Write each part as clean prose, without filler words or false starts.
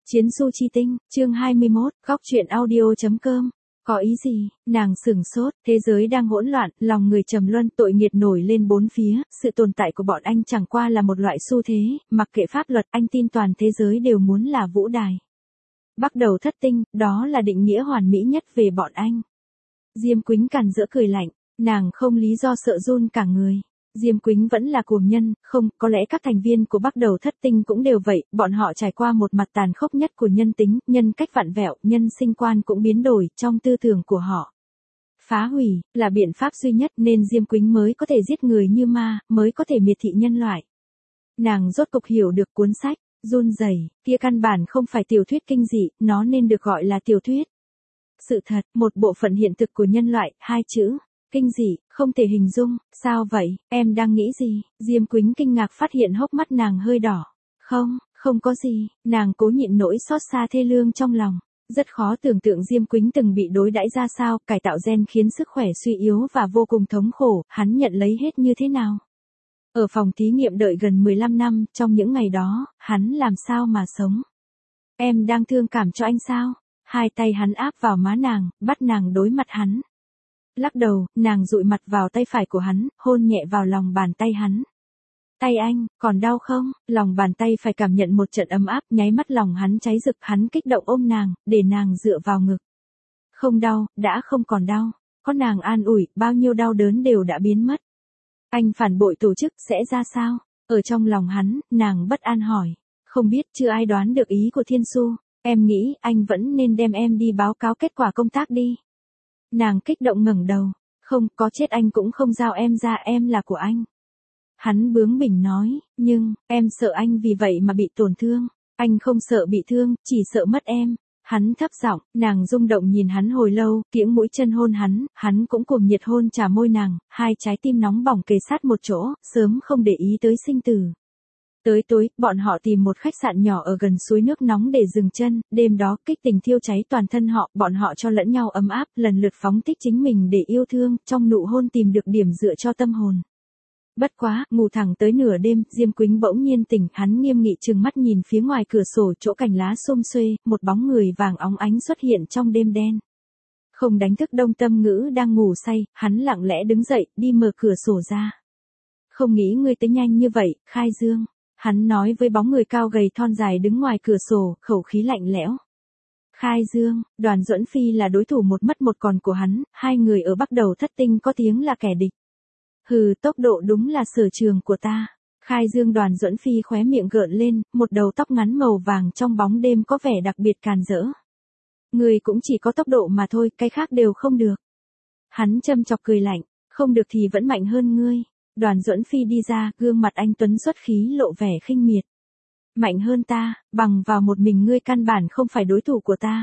Chiến du chi tinh, chương 21, góc truyện audio.com. Có ý gì? Nàng sửng sốt, thế giới đang hỗn loạn, lòng người trầm luân, tội nghiệt nổi lên bốn phía, sự tồn tại của bọn anh chẳng qua là một loại xu thế, mặc kệ pháp luật, anh tin toàn thế giới đều muốn là vũ đài. Bắt đầu thất tinh, đó là định nghĩa hoàn mỹ nhất về bọn anh. Diêm Quýnh càn rỡ cười lạnh, nàng không lý do sợ run cả người. Diêm Quýnh vẫn là cuồng nhân, không, có lẽ các thành viên của Bắt đầu thất tinh cũng đều vậy, bọn họ trải qua một mặt tàn khốc nhất của nhân tính, nhân cách vặn vẹo, nhân sinh quan cũng biến đổi trong tư tưởng của họ. Phá hủy, là biện pháp duy nhất nên Diêm Quýnh mới có thể giết người như ma, mới có thể miệt thị nhân loại. Nàng rốt cục hiểu được cuốn sách, run rẩy, kia căn bản không phải tiểu thuyết kinh dị, nó nên được gọi là tiểu thuyết. Sự thật, một bộ phận hiện thực của nhân loại, hai chữ. Kinh dị, không thể hình dung, sao vậy, em đang nghĩ gì? Diêm Quýnh kinh ngạc phát hiện hốc mắt nàng hơi đỏ. Không có gì, nàng cố nhịn nỗi xót xa thê lương trong lòng. Rất khó tưởng tượng Diêm Quýnh từng bị đối đãi ra sao, cải tạo gen khiến sức khỏe suy yếu và vô cùng thống khổ, hắn nhận lấy hết như thế nào? Ở phòng thí nghiệm đợi gần 15 năm, trong những ngày đó, hắn làm sao mà sống? Em đang thương cảm cho anh sao? Hai tay hắn áp vào má nàng, bắt nàng đối mặt hắn. Lắc đầu, nàng dụi mặt vào tay phải của hắn, hôn nhẹ vào lòng bàn tay hắn. Tay anh, còn đau không? Lòng bàn tay phải cảm nhận một trận ấm áp, nháy mắt lòng hắn cháy rực, hắn kích động ôm nàng, để nàng dựa vào ngực. Không đau, đã không còn đau. Có nàng an ủi, bao nhiêu đau đớn đều đã biến mất. Anh phản bội tổ chức, sẽ ra sao? Ở trong lòng hắn, nàng bất an hỏi. Không biết, chưa ai đoán được ý của Thiên Xu. Em nghĩ, anh vẫn nên đem em đi báo cáo kết quả công tác đi. Nàng kích động ngẩng đầu, không, có chết anh cũng không giao em ra, em là của anh. Hắn bướng bỉnh nói, nhưng, em sợ anh vì vậy mà bị tổn thương. Anh không sợ bị thương, chỉ sợ mất em. Hắn thấp giọng, nàng rung động nhìn hắn hồi lâu, kiễng mũi chân hôn hắn cũng cùng nhiệt hôn trà môi nàng, hai trái tim nóng bỏng kề sát một chỗ, sớm không để ý tới sinh tử. Tới tối, bọn họ tìm một khách sạn nhỏ ở gần suối nước nóng để dừng chân, đêm đó kích tình thiêu cháy toàn thân họ, bọn họ cho lẫn nhau ấm áp, lần lượt phóng thích chính mình để yêu thương, trong nụ hôn tìm được điểm dựa cho tâm hồn. Bất quá, ngủ thẳng tới nửa đêm, Diêm Quýnh bỗng nhiên tỉnh, hắn nghiêm nghị trừng mắt nhìn phía ngoài cửa sổ chỗ cành lá xum xuê, một bóng người vàng óng ánh xuất hiện trong đêm đen. Không đánh thức Đông Tâm Ngữ đang ngủ say, hắn lặng lẽ đứng dậy, đi mở cửa sổ ra. Không nghĩ ngươi tới nhanh như vậy, Khai Dương. Hắn nói với bóng người cao gầy thon dài đứng ngoài cửa sổ, khẩu khí lạnh lẽo. Khai Dương, Đoàn Duẫn Phi là đối thủ một mất một còn của hắn, hai người ở Bắt đầu thất tinh có tiếng là kẻ địch. Hừ, tốc độ đúng là sở trường của ta. Khai Dương Đoàn Duẫn Phi khóe miệng gợn lên, một đầu tóc ngắn màu vàng trong bóng đêm có vẻ đặc biệt càn rỡ. Người cũng chỉ có tốc độ mà thôi, cái khác đều không được. Hắn châm chọc cười lạnh, không được thì vẫn mạnh hơn ngươi. Đoàn Duẫn Phi đi ra, gương mặt anh tuấn xuất khí lộ vẻ khinh miệt. Mạnh hơn ta, bằng vào một mình ngươi căn bản không phải đối thủ của ta.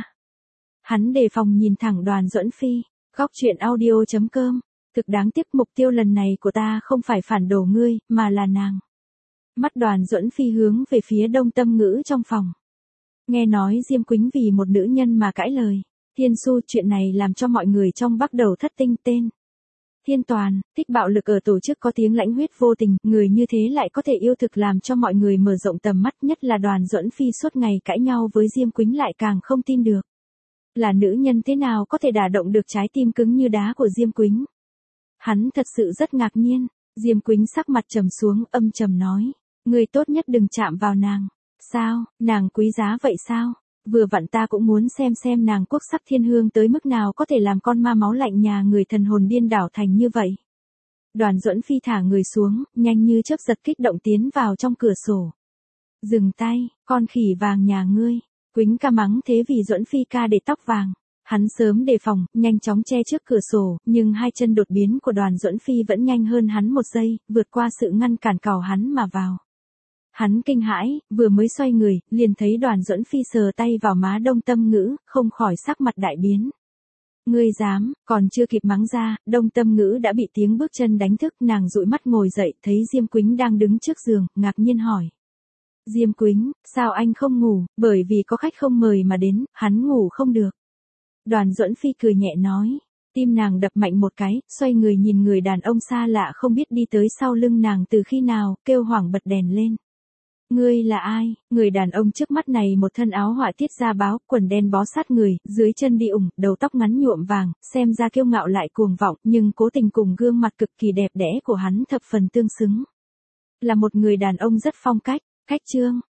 Hắn đề phòng nhìn thẳng Đoàn Duẫn Phi, góc truyện audio.com. Thực đáng tiếc mục tiêu lần này của ta không phải phản đồ ngươi, mà là nàng. Mắt Đoàn Duẫn Phi hướng về phía Đông Tâm Ngữ trong phòng. Nghe nói Diêm Quýnh vì một nữ nhân mà cãi lời. Thiên Xu, chuyện này làm cho mọi người trong Bắt đầu thất tinh tên. Thiên Toàn, thích bạo lực ở tổ chức có tiếng lãnh huyết vô tình, người như thế lại có thể yêu thực làm cho mọi người mở rộng tầm mắt, nhất là Đoàn Duẫn Phi suốt ngày cãi nhau với Diêm Quýnh lại càng không tin được. Là nữ nhân thế nào có thể đả động được trái tim cứng như đá của Diêm Quýnh? Hắn thật sự rất ngạc nhiên. Diêm Quýnh sắc mặt trầm xuống, âm trầm nói, người tốt nhất đừng chạm vào nàng. Sao, nàng quý giá vậy sao? Vừa vặn ta cũng muốn xem nàng quốc sắc thiên hương tới mức nào có thể làm con ma máu lạnh nhà người thần hồn điên đảo thành như vậy. Đoàn Duẫn Phi thả người xuống, nhanh như chớp giật kích động tiến vào trong cửa sổ. Dừng tay, con khỉ vàng nhà ngươi. Quýnh ca mắng thế vì Duẫn Phi ca để tóc vàng. Hắn sớm đề phòng, nhanh chóng che trước cửa sổ, nhưng hai chân đột biến của Đoàn Duẫn Phi vẫn nhanh hơn hắn một giây, vượt qua sự ngăn cản cào hắn mà vào. Hắn kinh hãi, vừa mới xoay người, liền thấy Đoàn Duẫn Phi sờ tay vào má Đông Tâm Ngữ, không khỏi sắc mặt đại biến. Ngươi dám, còn chưa kịp mắng ra, Đông Tâm Ngữ đã bị tiếng bước chân đánh thức, nàng dụi mắt ngồi dậy, thấy Diêm Quýnh đang đứng trước giường, ngạc nhiên hỏi. Diêm Quýnh, sao anh không ngủ, bởi vì có khách không mời mà đến, hắn ngủ không được. Đoàn Duẫn Phi cười nhẹ nói, tim nàng đập mạnh một cái, xoay người nhìn người đàn ông xa lạ không biết đi tới sau lưng nàng từ khi nào, kêu hoảng bật đèn lên. Ngươi là ai? Người đàn ông trước mắt này một thân áo họa tiết da báo, quần đen bó sát người, dưới chân đi ủng, đầu tóc ngắn nhuộm vàng, xem ra kiêu ngạo lại cuồng vọng, nhưng cố tình cùng gương mặt cực kỳ đẹp đẽ của hắn thập phần tương xứng. Là một người đàn ông rất phong cách, Khách Trương,